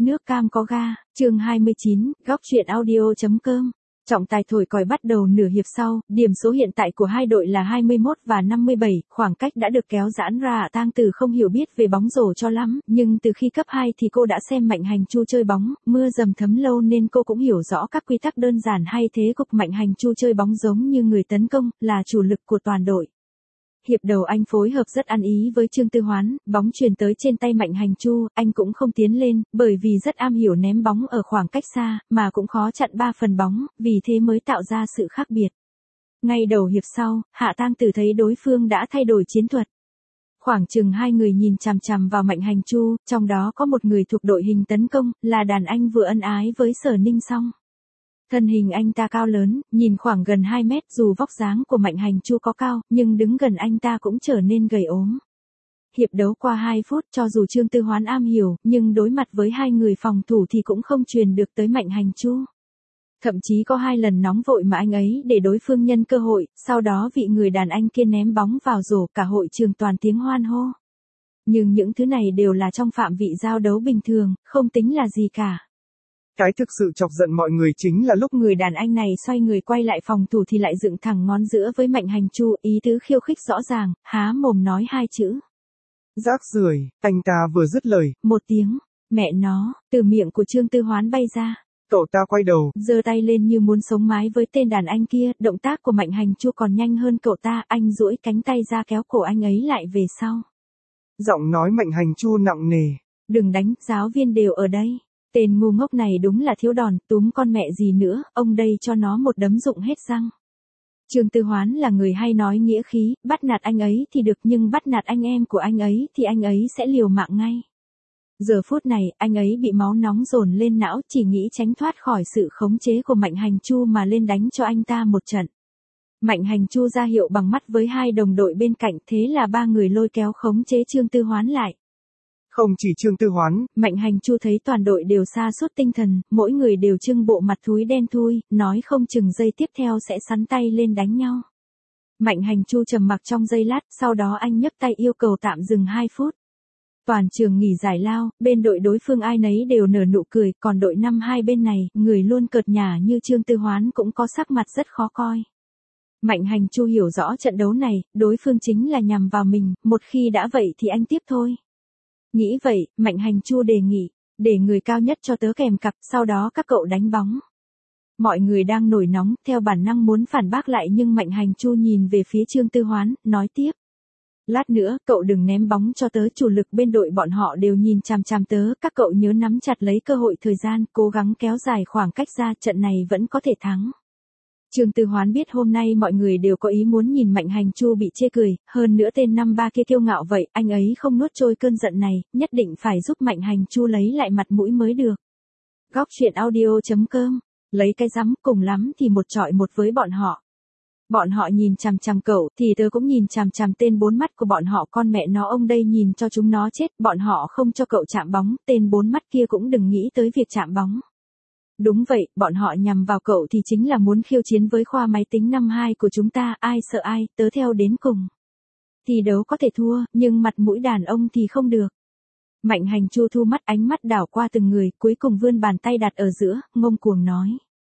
Nước cam có ga, chương 29, góc truyện audio.com. Trọng tài thổi còi bắt đầu nửa hiệp sau, điểm số hiện tại của hai đội là 21 và 57, khoảng cách đã được kéo giãn ra. Tang Tử không hiểu biết về bóng rổ cho lắm, nhưng từ khi cấp 2 thì cô đã xem Mạnh Hành Chu chơi bóng, mưa dầm thấm lâu nên cô cũng hiểu rõ các quy tắc đơn giản. Hay thế cục Mạnh Hành Chu chơi bóng giống như người tấn công, là chủ lực của toàn đội. Hiệp đầu anh phối hợp rất ăn ý với Trương Tư Hoán, bóng truyền tới trên tay Mạnh Hành Chu, anh cũng không tiến lên, bởi vì rất am hiểu ném bóng ở khoảng cách xa, mà cũng khó chặn 3 phần bóng, vì thế mới tạo ra sự khác biệt. Ngay đầu hiệp sau, Hạ Tang Tử thấy đối phương đã thay đổi chiến thuật. Khoảng chừng 2 người nhìn chằm chằm vào Mạnh Hành Chu, trong đó có một người thuộc đội hình tấn công, là đàn anh vừa ân ái với Sở Ninh Song. Thân hình anh ta cao lớn, nhìn khoảng gần 2 mét, dù vóc dáng của Mạnh Hành Chu có cao, nhưng đứng gần anh ta cũng trở nên gầy ốm. Hiệp đấu qua 2 phút, cho dù Trương Tư Hoán am hiểu, nhưng đối mặt với 2 người phòng thủ thì cũng không truyền được tới Mạnh Hành Chu. Thậm chí có 2 lần nóng vội mà anh ấy để đối phương nhân cơ hội, sau đó vị người đàn anh kia ném bóng vào rổ, cả hội trường toàn tiếng hoan hô. Nhưng những thứ này đều là trong phạm vị giao đấu bình thường, không tính là gì cả. Cái thực sự chọc giận mọi người chính là lúc người đàn anh này xoay người quay lại phòng thủ thì lại dựng thẳng ngón giữa với Mạnh Hành Chu, ý tứ khiêu khích rõ ràng, há mồm nói 2 chữ. Rác rưởi, anh ta vừa dứt lời. Một tiếng, mẹ nó, từ miệng của Trương Tư Hoán bay ra. Cậu ta quay đầu, giơ tay lên như muốn sống mái với tên đàn anh kia, động tác của Mạnh Hành Chu còn nhanh hơn cậu ta, anh duỗi cánh tay ra kéo cổ anh ấy lại về sau. Giọng nói Mạnh Hành Chu nặng nề. Đừng đánh, giáo viên đều ở đây. Tên ngu ngốc này đúng là thiếu đòn, túm con mẹ gì nữa, ông đây cho nó một đấm rụng hết răng. Trương Tư Hoán là người hay nói nghĩa khí, bắt nạt anh ấy thì được nhưng bắt nạt anh em của anh ấy thì anh ấy sẽ liều mạng ngay. Giờ phút này, anh ấy bị máu nóng dồn lên não, chỉ nghĩ tránh thoát khỏi sự khống chế của Mạnh Hành Chu mà lên đánh cho anh ta một trận. Mạnh Hành Chu ra hiệu bằng mắt với 2 đồng đội bên cạnh, thế là 3 người lôi kéo khống chế Trương Tư Hoán lại. Không chỉ Trương Tư Hoán, Mạnh Hành Chu thấy toàn đội đều sa sút tinh thần, mỗi người đều trưng bộ mặt thúi đen thui, nói không chừng giây tiếp theo sẽ sắn tay lên đánh nhau. Mạnh Hành Chu trầm mặc trong giây lát, sau đó anh nhấc tay yêu cầu tạm dừng 2 phút. Toàn trường nghỉ giải lao, bên đội đối phương ai nấy đều nở nụ cười, còn đội 52 bên này, người luôn cợt nhả như Trương Tư Hoán cũng có sắc mặt rất khó coi. Mạnh Hành Chu hiểu rõ trận đấu này, đối phương chính là nhằm vào mình, một khi đã vậy thì anh tiếp thôi. Nghĩ vậy, Mạnh Hành Chu đề nghị, để người cao nhất cho tớ kèm cặp, sau đó các cậu đánh bóng. Mọi người đang nổi nóng, theo bản năng muốn phản bác lại nhưng Mạnh Hành Chu nhìn về phía Trương Tư Hoán, nói tiếp. Lát nữa, cậu đừng ném bóng cho tớ, chủ lực bên đội bọn họ đều nhìn chằm chằm tớ, các cậu nhớ nắm chặt lấy cơ hội thời gian, cố gắng kéo dài khoảng cách ra, trận này vẫn có thể thắng. Trương Tư Hoán biết hôm nay mọi người đều có ý muốn nhìn Mạnh Hành Chu bị chê cười, hơn nữa tên năm ba kia kiêu ngạo vậy, anh ấy không nuốt trôi cơn giận này, nhất định phải giúp Mạnh Hành Chu lấy lại mặt mũi mới được. Góc truyện audio.com, lấy cái rắm, cùng lắm thì một chọi một với bọn họ. Bọn họ nhìn chằm chằm cậu, thì tớ cũng nhìn chằm chằm tên 4 mắt của bọn họ, con mẹ nó ông đây nhìn cho chúng nó chết, bọn họ không cho cậu chạm bóng, tên 4 mắt kia cũng đừng nghĩ tới việc chạm bóng. Đúng vậy, bọn họ nhằm vào cậu thì chính là muốn khiêu chiến với khoa máy tính năm 2 của chúng ta, ai sợ ai, tớ theo đến cùng. Thi đấu có thể thua, nhưng mặt mũi đàn ông thì không được. Mạnh Hành Chu thu mắt, ánh mắt đảo qua từng người, cuối cùng vươn bàn tay đặt ở giữa, ngông cuồng nói.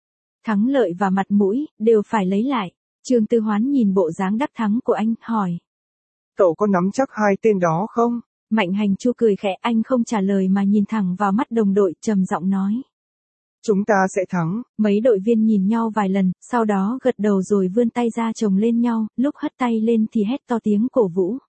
Thắng lợi và mặt mũi, đều phải lấy lại. Trương Tư Hoán nhìn bộ dáng đắc thắng của anh, hỏi. Cậu có nắm chắc 2 tên đó không? Mạnh Hành Chu cười khẽ, anh không trả lời mà nhìn thẳng vào mắt đồng đội, trầm giọng nói. Chúng ta sẽ thắng. Mấy đội viên nhìn nhau vài lần, sau đó gật đầu rồi vươn tay ra chồng lên nhau, lúc hất tay lên thì hét to tiếng cổ vũ.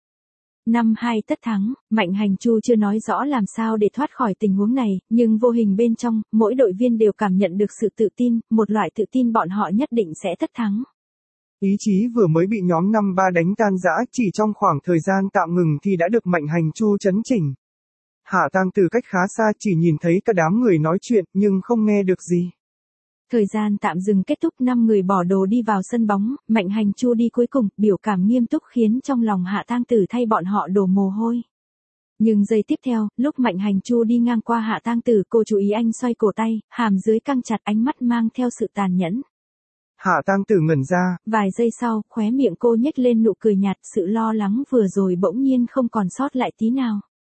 5-2 tất thắng, Mạnh Hành Chu chưa nói rõ làm sao để thoát khỏi tình huống này, nhưng vô hình bên trong, mỗi đội viên đều cảm nhận được sự tự tin, một loại tự tin bọn họ nhất định sẽ tất thắng. Ý chí vừa mới bị nhóm 5-3 đánh tan rã, chỉ trong khoảng thời gian tạm ngừng thì đã được Mạnh Hành Chu chấn chỉnh. Hạ Tang từ cách khá xa chỉ nhìn thấy cả đám người nói chuyện nhưng không nghe được gì. Thời gian tạm dừng kết thúc, 5 người bỏ đồ đi vào sân bóng, Mạnh Hành Chu đi cuối cùng, biểu cảm nghiêm túc khiến trong lòng Hạ Tang Tử thay bọn họ đổ mồ hôi. Nhưng giây tiếp theo, lúc Mạnh Hành Chu đi ngang qua Hạ Tang Tử, cô chú ý anh xoay cổ tay, hàm dưới căng chặt, ánh mắt mang theo sự tàn nhẫn. Hạ Tang Tử ngẩn ra. Vài giây sau, khóe miệng cô nhếch lên nụ cười nhạt, sự lo lắng vừa rồi bỗng nhiên không còn sót lại tí nào.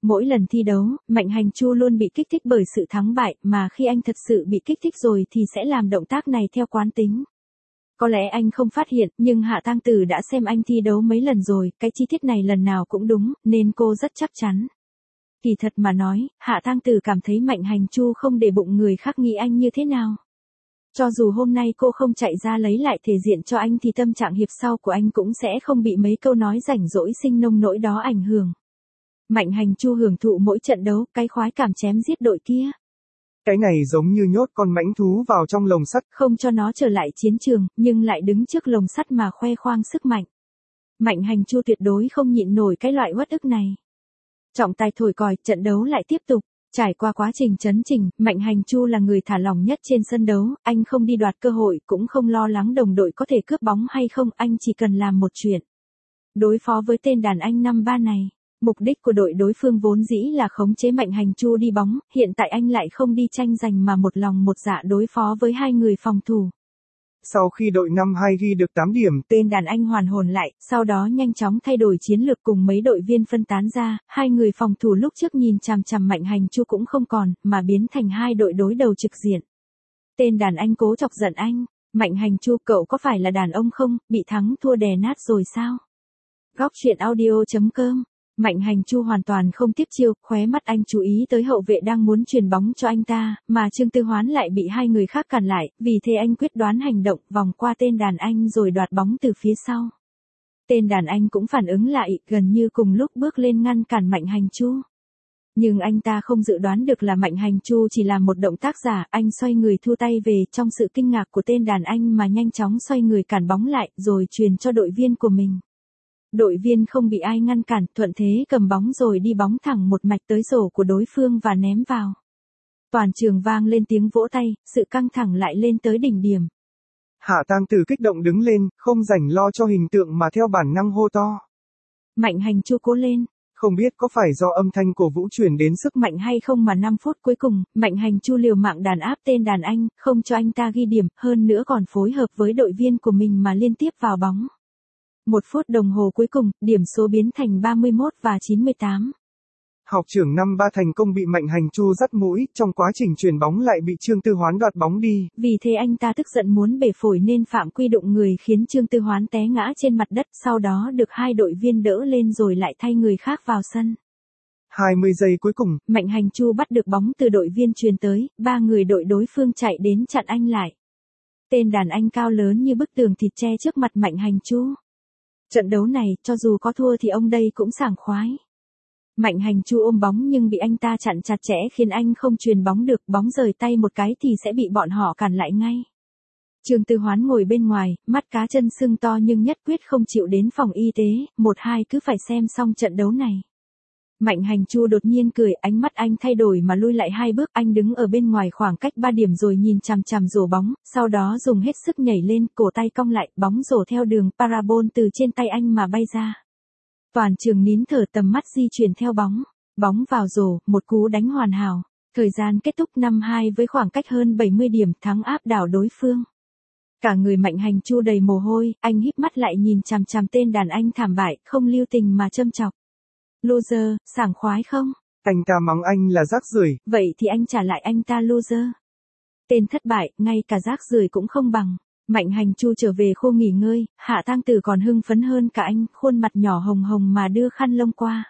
Mỗi lần thi đấu, Mạnh Hành Chu luôn bị kích thích bởi sự thắng bại, mà khi anh thật sự bị kích thích rồi thì sẽ làm động tác này theo quán tính. Có lẽ anh không phát hiện, nhưng Hạ Tang Tử đã xem anh thi đấu mấy lần rồi, cái chi tiết này lần nào cũng đúng, nên cô rất chắc chắn. Kỳ thật mà nói, Hạ Tang Tử cảm thấy Mạnh Hành Chu không để bụng người khác nghĩ anh như thế nào. Cho dù hôm nay cô không chạy ra lấy lại thể diện cho anh thì tâm trạng hiệp sau của anh cũng sẽ không bị mấy câu nói rảnh rỗi sinh nông nỗi đó ảnh hưởng. Mạnh Hành Chu hưởng thụ mỗi trận đấu, cái khoái cảm chém giết đội kia. Cái này giống như nhốt con mãnh thú vào trong lồng sắt, không cho nó trở lại chiến trường, nhưng lại đứng trước lồng sắt mà khoe khoang sức mạnh. Mạnh Hành Chu tuyệt đối không nhịn nổi cái loại uất ức này. Trọng tài thổi còi, trận đấu lại tiếp tục. Trải qua quá trình chấn chỉnh, Mạnh Hành Chu là người thả lỏng nhất trên sân đấu, anh không đi đoạt cơ hội, cũng không lo lắng đồng đội có thể cướp bóng hay không, anh chỉ cần làm một chuyện. Đối phó với tên đàn anh năm ba này. Mục đích của đội đối phương vốn dĩ là khống chế Mạnh Hành Chu đi bóng, hiện tại anh lại không đi tranh giành mà một lòng một dạ đối phó với hai người phòng thủ. Sau khi đội 5-2 ghi được 8 điểm, tên đàn anh hoàn hồn lại, sau đó nhanh chóng thay đổi chiến lược cùng mấy đội viên phân tán ra, hai người phòng thủ lúc trước nhìn chằm chằm Mạnh Hành Chu cũng không còn, mà biến thành hai đội đối đầu trực diện. Tên đàn anh cố chọc giận anh, Mạnh Hành Chu cậu có phải là đàn ông không, bị thắng thua đè nát rồi sao? Góc truyện audio.com. Mạnh Hành Chu hoàn toàn không tiếp chiêu, khóe mắt anh chú ý tới hậu vệ đang muốn chuyền bóng cho anh ta, mà Trương Tư Hoán lại bị hai người khác cản lại, vì thế anh quyết đoán hành động, vòng qua tên đàn anh rồi đoạt bóng từ phía sau. Tên đàn anh cũng phản ứng lại, gần như cùng lúc bước lên ngăn cản Mạnh Hành Chu. Nhưng anh ta không dự đoán được là Mạnh Hành Chu chỉ làm một động tác giả, anh xoay người thu tay về, trong sự kinh ngạc của tên đàn anh mà nhanh chóng xoay người cản bóng lại, rồi truyền cho đội viên của mình. Đội viên không bị ai ngăn cản, thuận thế cầm bóng rồi đi bóng thẳng một mạch tới rổ của đối phương và ném vào. Toàn trường vang lên tiếng vỗ tay, sự căng thẳng lại lên tới đỉnh điểm. Hạ Tang Tử kích động đứng lên, không rảnh lo cho hình tượng mà theo bản năng hô to. Mạnh Hành Chu cố lên. Không biết có phải do âm thanh cổ vũ truyền đến sức mạnh hay không mà 5 phút cuối cùng, Mạnh Hành Chu liều mạng đàn áp tên đàn anh, không cho anh ta ghi điểm, hơn nữa còn phối hợp với đội viên của mình mà liên tiếp vào bóng. 1 phút đồng hồ cuối cùng, điểm số biến thành 31 và 98. Học trưởng năm ba thành công bị Mạnh Hành Chu dắt mũi, trong quá trình chuyền bóng lại bị Trương Tư Hoán đoạt bóng đi. Vì thế anh ta tức giận muốn bể phổi nên phạm quy đụng người khiến Trương Tư Hoán té ngã trên mặt đất, sau đó được hai đội viên đỡ lên rồi lại thay người khác vào sân. 20 giây cuối cùng, Mạnh Hành Chu bắt được bóng từ đội viên chuyền tới, 3 người đội đối phương chạy đến chặn anh lại. Tên đàn anh cao lớn như bức tường thịt che trước mặt Mạnh Hành Chu. Trận đấu này, cho dù có thua thì ông đây cũng sảng khoái. Mạnh Hành Chu ôm bóng nhưng bị anh ta chặn chặt chẽ khiến anh không chuyền bóng được, bóng rời tay một cái thì sẽ bị bọn họ cản lại ngay. Trương Tư Hoán ngồi bên ngoài, mắt cá chân sưng to nhưng nhất quyết không chịu đến phòng y tế, 1-2 cứ phải xem xong trận đấu này. Mạnh Hành Chu đột nhiên cười, ánh mắt anh thay đổi mà lui lại 2 bước, anh đứng ở bên ngoài khoảng cách 3 điểm rồi nhìn chằm chằm rổ bóng, sau đó dùng hết sức nhảy lên, cổ tay cong lại, bóng rổ theo đường parabol từ trên tay anh mà bay ra. Toàn trường nín thở, tầm mắt di chuyển theo bóng. Bóng vào rổ, một cú đánh hoàn hảo. Thời gian kết thúc 5-2 với khoảng cách hơn 70 điểm, thắng áp đảo đối phương. Cả người Mạnh Hành Chu đầy mồ hôi, anh híp mắt lại nhìn chằm chằm tên đàn anh thảm bại, không lưu tình mà châm chọc. Loser, sảng khoái không? Anh ta mắng anh là rác rưởi. Vậy thì anh trả lại anh ta loser. Tên thất bại, ngay cả rác rưởi cũng không bằng. Mạnh Hành Chu trở về khu nghỉ ngơi, Hạ Tang Tử còn hưng phấn hơn cả anh, khuôn mặt nhỏ hồng hồng mà đưa khăn lông qua.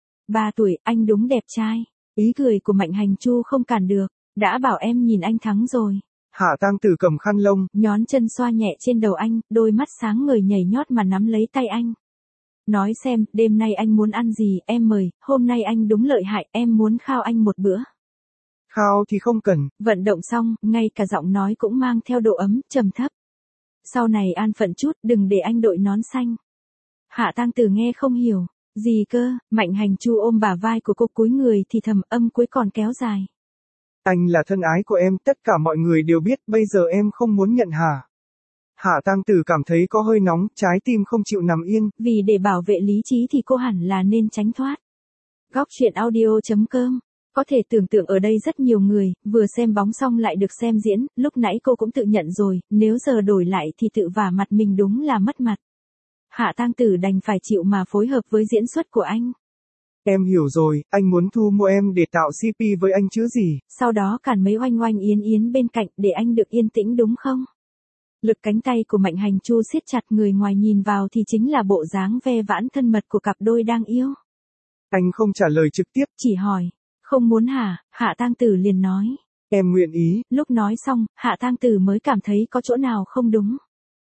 3 tuổi, anh đúng đẹp trai. Ý cười của Mạnh Hành Chu không cản được, đã bảo em nhìn anh thắng rồi. Hạ Tang Tử cầm khăn lông, nhón chân xoa nhẹ trên đầu anh, đôi mắt sáng ngời nhảy nhót mà nắm lấy tay anh. Nói xem, đêm nay anh muốn ăn gì, em mời, hôm nay anh đúng lợi hại, em muốn khao anh một bữa. Khao thì không cần. Vận động xong, ngay cả giọng nói cũng mang theo độ ấm, trầm thấp. Sau này an phận chút, đừng để anh đội nón xanh. Hạ Tang Tử nghe không hiểu. Gì cơ? Mạnh Hành Chu ôm bả vai của cô cúi người thì thầm, âm cuối còn kéo dài. Anh là thân ái của em, tất cả mọi người đều biết, bây giờ em không muốn nhận hả? Hạ Tang Tử cảm thấy có hơi nóng, trái tim không chịu nằm yên. Vì để bảo vệ lý trí thì cô hẳn là nên tránh thoát. Góc truyện audio.com. Có thể tưởng tượng ở đây rất nhiều người, vừa xem bóng xong lại được xem diễn, lúc nãy cô cũng tự nhận rồi, nếu giờ đổi lại thì tự vả mặt mình đúng là mất mặt. Hạ Tang Tử đành phải chịu mà phối hợp với diễn xuất của anh. Em hiểu rồi, anh muốn thu mua em để tạo CP với anh chứ gì. Sau đó cản mấy oanh oanh yến yến bên cạnh để anh được yên tĩnh đúng không? Lực cánh tay của Mạnh Hành Chu siết chặt, người ngoài nhìn vào thì chính là bộ dáng ve vãn thân mật của cặp đôi đang yêu. Anh không trả lời trực tiếp. Chỉ hỏi, không muốn hả? Hạ Tang Tử liền nói. Em nguyện ý. Lúc nói xong, Hạ Tang Tử mới cảm thấy có chỗ nào không đúng.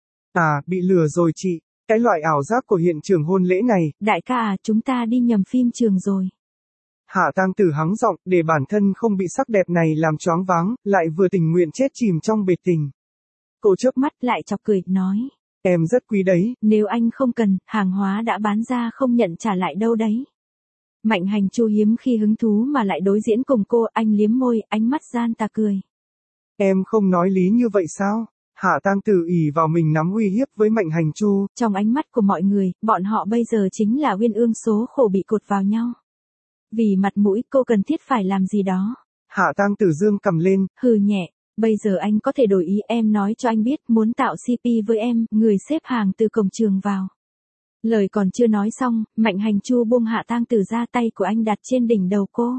À, bị lừa rồi chị. Cái loại ảo giác của hiện trường hôn lễ này. Đại ca à, chúng ta đi nhầm phim trường rồi. Hạ Tang Tử hắng giọng, để bản thân không bị sắc đẹp này làm choáng váng, lại vừa tình nguyện chết chìm trong bệt tình. Cô chớp mắt lại chọc cười, nói. Em rất quý đấy. Nếu anh không cần, hàng hóa đã bán ra không nhận trả lại đâu đấy. Mạnh Hành Chu hiếm khi hứng thú mà lại đối diễn cùng cô, anh liếm môi, ánh mắt gian tà cười. Em không nói lý như vậy sao? Hạ Tang Tử ỷ vào mình nắm uy hiếp với Mạnh Hành Chu. Trong ánh mắt của mọi người, bọn họ bây giờ chính là uyên ương số khổ bị cột vào nhau. Vì mặt mũi cô cần thiết phải làm gì đó. Hạ Tang Tử dương cầm lên. Hừ nhẹ, bây giờ anh có thể đổi ý, em nói cho anh biết, muốn tạo CP với em, người xếp hàng từ cổng trường vào. Lời còn chưa nói xong, Mạnh Hành Chu buông Hạ Tang Tử ra, tay của anh đặt trên đỉnh đầu cô.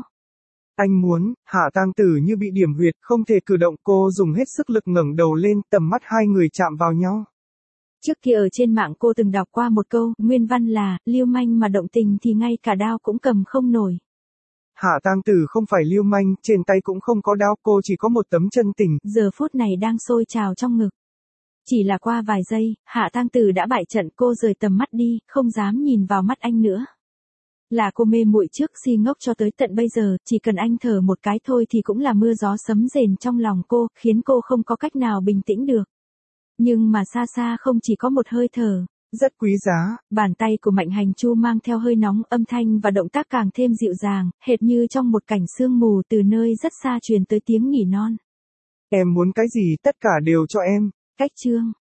Anh muốn. Hạ Tang Tử như bị điểm huyệt, không thể cử động, cô dùng hết sức lực ngẩng đầu lên, tầm mắt hai người chạm vào nhau. Trước kia ở trên mạng cô từng đọc qua một câu, nguyên văn là, lưu manh mà động tình thì ngay cả đao cũng cầm không nổi. Hạ Tang Tử không phải lưu manh, trên tay cũng không có đao, cô chỉ có một tấm chân tình. Giờ phút này đang sôi trào trong ngực. Chỉ là qua vài giây, Hạ Tang Tử đã bại trận, cô rời tầm mắt đi, không dám nhìn vào mắt anh nữa. Là cô mê muội trước si ngốc cho tới tận bây giờ, chỉ cần anh thở một cái thôi thì cũng là mưa gió sấm rền trong lòng cô, khiến cô không có cách nào bình tĩnh được. Nhưng mà xa xa không chỉ có một hơi thở. Rất quý giá. Bàn tay của Mạnh Hành Chu mang theo hơi nóng, âm thanh và động tác càng thêm dịu dàng, hệt như trong một cảnh sương mù, từ nơi rất xa truyền tới tiếng nỉ non. Em muốn cái gì tất cả đều cho em. Cách chương